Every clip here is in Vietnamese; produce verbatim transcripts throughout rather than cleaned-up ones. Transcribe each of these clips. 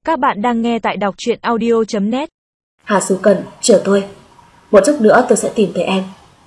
Các bạn đang nghe tại đọc truyện audio chấm net. Hà Xu Cần, chờ tôi. Một chút nữa tôi sẽ tìm thấy em.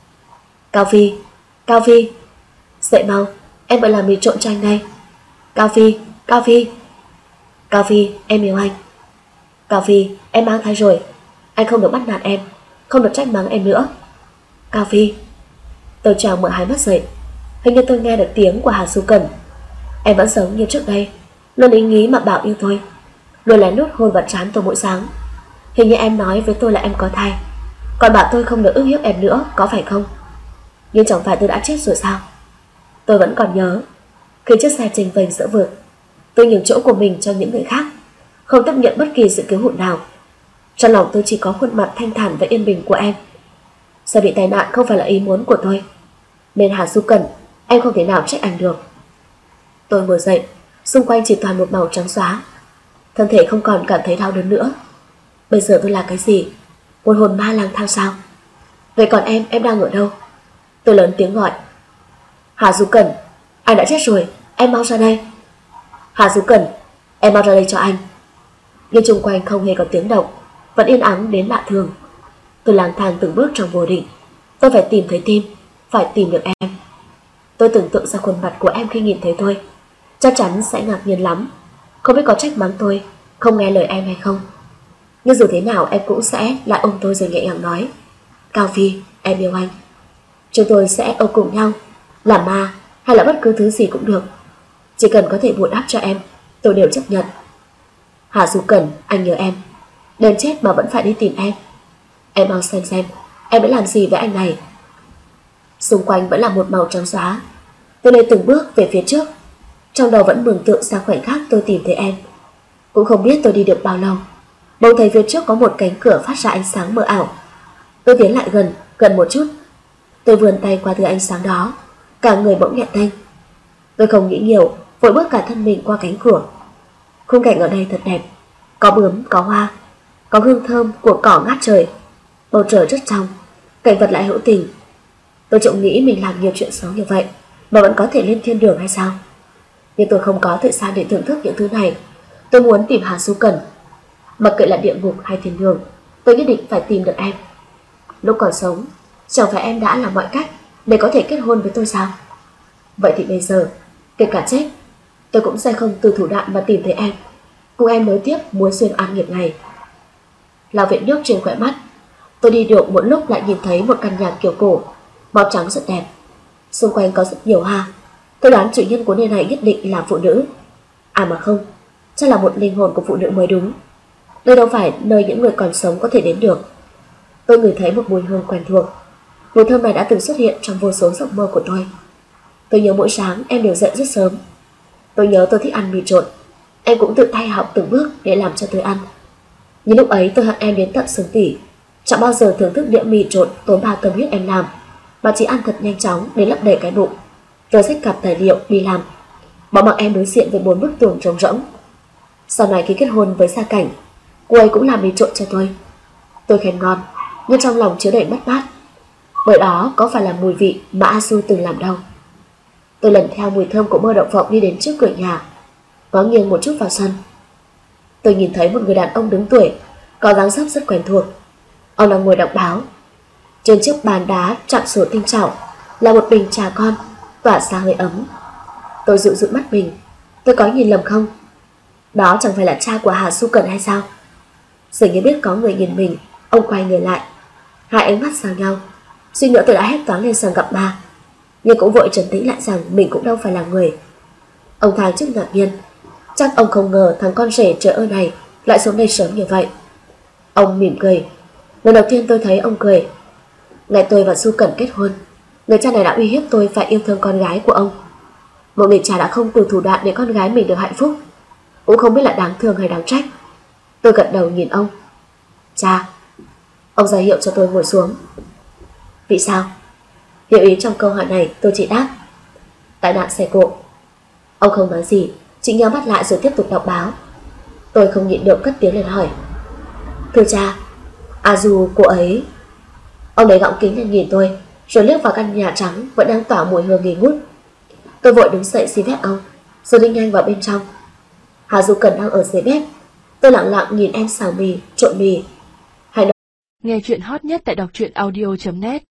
Cao Phi, Cao Phi, dậy mau, em phải làm mì trộn cho anh đây. Cao Phi, Cao Phi, Cao Phi, em yêu anh. Cao Phi, em mang thai rồi, anh không được bắt nạt em, không được trách mắng em nữa. Cao Phi. Tôi trào mở hai mắt dậy. Hình như tôi nghe được tiếng của Hà Xu Cần. Em vẫn giống như trước đây, luôn ý nghĩ mà bảo yêu tôi, luôn lén lút hôn vào trán tôi mỗi sáng. Hình như em nói với tôi là em có thai, còn bảo tôi không được ức hiếp em nữa, có phải không? Nhưng chẳng phải tôi đã chết rồi sao? Tôi vẫn còn nhớ khi chiếc xe chênh vênh giữa vực, tôi nhường chỗ của mình cho những người khác, không tiếp nhận bất kỳ sự cứu hụt nào. Trong lòng tôi chỉ có khuôn mặt thanh thản và yên bình của em. Xe bị tai nạn không phải là ý muốn của tôi, nên Hà Xu Cần, em không thể nào trách anh được. Tôi ngồi dậy, xung quanh chỉ toàn một màu trắng xóa. Thân thể không còn cảm thấy đau đớn nữa. Bây giờ tôi là cái gì? Một hồn ma lang thang sao? Vậy còn em, em đang ở đâu? Tôi lớn tiếng gọi. Hà Du Cần, anh đã chết rồi, em mau ra đây. Hà Du Cần, em mau ra đây cho anh. Nhưng xung quanh không hề có tiếng động, vẫn yên ắng đến lạ thường. Tôi lang thang từng bước trong vô định. Tôi phải tìm thấy Tim, phải tìm được em. Tôi tưởng tượng ra khuôn mặt của em khi nhìn thấy tôi, chắc chắn sẽ ngạc nhiên lắm, không biết có trách mắng tôi không nghe lời em hay không. Nhưng dù thế nào em cũng sẽ lại ôm tôi rồi nhẹ nhàng nói, Cao Phi, em yêu anh. Chúng tôi sẽ ở cùng nhau, làm ma hay là bất cứ thứ gì cũng được, chỉ cần có thể bù đắp cho em, tôi đều chấp nhận. Hà Du Cần, anh nhớ em, đến chết mà vẫn phải đi tìm em. Em mau xem xem em đã làm gì với anh này. Xung quanh vẫn là một màu trắng xóa. Tôi đi từng bước về phía trước, trong đầu vẫn mường tượng ra khoảnh khắc tôi tìm thấy em. Cũng không biết tôi đi được bao lâu, bỗng thấy phía trước có một cánh cửa phát ra ánh sáng mờ ảo. Tôi tiến lại gần, gần một chút. Tôi vươn tay qua thứ ánh sáng đó, cả người bỗng nhẹ tênh. Tôi không nghĩ nhiều, vội bước cả thân mình qua cánh cửa. Khung cảnh ở đây thật đẹp, có bướm, có hoa, có hương thơm của cỏ ngát trời. Bầu trời rất trong, cảnh vật lại hữu tình. Tôi trộm nghĩ mình làm nhiều chuyện xấu như vậy mà vẫn có thể lên thiên đường hay sao? Nhưng tôi không có thời gian để thưởng thức những thứ này. Tôi muốn tìm Hà Xu Cần. Mặc kệ là địa ngục hay thiên đường, tôi nhất định phải tìm được em. Lúc còn sống, chẳng phải em đã làm mọi cách để có thể kết hôn với tôi sao? Vậy thì bây giờ, kể cả chết, tôi cũng sẽ không từ thủ đoạn mà tìm thấy em, cùng em nối tiếp mối duyên an nghiệp này. Lau vệt nước trên khóe mắt, tôi đi được một lúc lại nhìn thấy một căn nhà kiểu cổ, màu trắng rất đẹp. Xung quanh có rất nhiều hoa. Tôi đoán chủ nhân của nơi này nhất định là phụ nữ. À mà không, chắc là một linh hồn của phụ nữ mới đúng. Đây đâu phải nơi những người còn sống có thể đến được. Tôi ngửi thấy một mùi hương quen thuộc. Mùi thơm này đã từng xuất hiện trong vô số giấc mơ của tôi. Tôi nhớ mỗi sáng em đều dậy rất sớm. Tôi nhớ tôi thích ăn mì trộn, em cũng tự tay học từng bước để làm cho tôi ăn. Nhưng lúc ấy tôi hận em đến tận xương tủy, chẳng bao giờ thưởng thức đĩa mì trộn tốn bao tâm huyết em làm, mà chỉ ăn thật nhanh chóng để lấp đầy cái bụng, rồi xách cặp tài liệu đi làm, bỏ mặc em đối diện với bốn bức tường trống rỗng. Sau này khi kết hôn với Sa Cảnh, cô ấy cũng làm mì trộn cho tôi. Tôi khen ngon, nhưng trong lòng chứa đầy mất mát, bởi đó có phải là mùi vị mà A Xu từng làm đâu. Tôi lần theo mùi thơm của mơ đậu phộng đi đến trước cửa nhà, ngó nghiêng một chút vào sân. Tôi nhìn thấy một người đàn ông đứng tuổi, có dáng dấp rất quen thuộc. Ông đang ngồi đọc báo. Trên chiếc bàn đá chạm sổ tinh xảo là một bình trà con tỏa ra hơi ấm. Tôi dụi dụi mắt mình, tôi có nhìn lầm không? Đó chẳng phải là cha của Hà Xu Cần hay sao? Dường như biết có người nhìn mình, ông quay người lại. Hai ánh mắt sang nhau, suy nghĩ tôi đã hét toáng lên rằng gặp ma, nhưng cũng vội trấn tĩnh lại rằng mình cũng đâu phải là người. Ông thang trước ngạc nhiên, chắc ông không ngờ thằng con rể trời ơi này lại xuống đây sớm như vậy. Ông mỉm cười. Lần đầu tiên tôi thấy ông cười. Ngày tôi và Xu Cần kết hôn, người cha này đã uy hiếp tôi phải yêu thương con gái của ông. Một người cha đã không từ thủ đoạn để con gái mình được hạnh phúc, cũng không biết là đáng thương hay đáng trách. Tôi gật đầu nhìn ông. Cha. Ông ra hiệu cho tôi ngồi xuống. Vì sao? Hiểu ý trong câu hỏi này tôi chỉ đáp, tai nạn xe cộ. Ông không nói gì, chỉ nhắm mắt lại rồi tiếp tục đọc báo. Tôi không nhịn được cất tiếng lên hỏi, thưa cha, à dù cô ấy... Ông lấy gọng kính lên nhìn tôi, rồi liếc vào căn nhà trắng vẫn đang tỏa mùi hương nghi ngút. Tôi vội đứng dậy xin phép ông, rồi đi nhanh vào bên trong. Hà Du Cần đang ở dưới bếp. Tôi lặng lặng nhìn em xào mì, trộn mì. Nghe chuyện hot nhất tại đọc truyện audio chấm net.